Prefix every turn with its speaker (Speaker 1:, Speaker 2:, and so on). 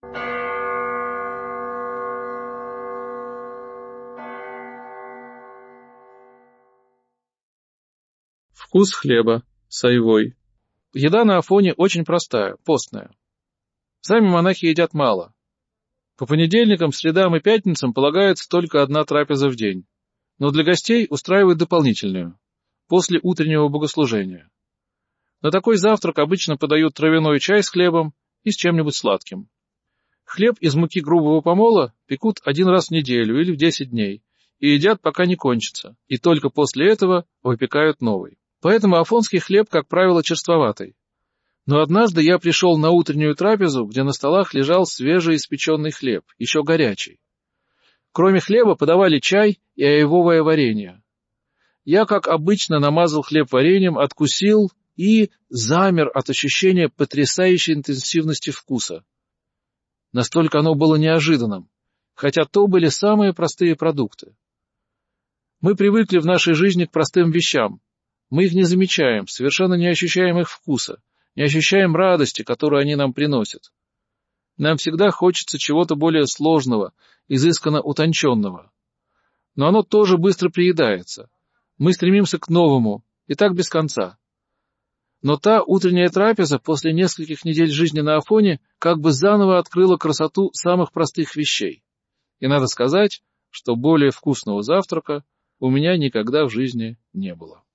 Speaker 1: Вкус хлеба с айвой. Еда на Афоне очень простая, постная. Сами монахи едят мало. По понедельникам, средам и пятницам полагается только одна трапеза в день, но для гостей устраивают дополнительную, после утреннего богослужения. На такой завтрак обычно подают травяной чай с хлебом и с чем-нибудь сладким. Хлеб из муки грубого помола пекут один раз в неделю или в 10 дней и едят, пока не кончится, и только после этого выпекают новый. Поэтому афонский хлеб, как правило, черствоватый. Но однажды я пришел на утреннюю трапезу, где на столах лежал свежеиспеченный хлеб, еще горячий. Кроме хлеба подавали чай и айвовое варенье. Я, как обычно, намазал хлеб вареньем, откусил и замер от ощущения потрясающей интенсивности вкуса. Настолько оно было неожиданным, хотя то были самые простые продукты. Мы привыкли в нашей жизни к простым вещам. Мы их не замечаем, совершенно не ощущаем их вкуса, не ощущаем радости, которую они нам приносят. Нам всегда хочется чего-то более сложного, изысканно утонченного. Но оно тоже быстро приедается. Мы стремимся к новому, и так без конца. Но та утренняя трапеза после нескольких недель жизни на Афоне как бы заново открыла красоту самых простых вещей. И надо сказать, что более вкусного завтрака у меня никогда в жизни не было.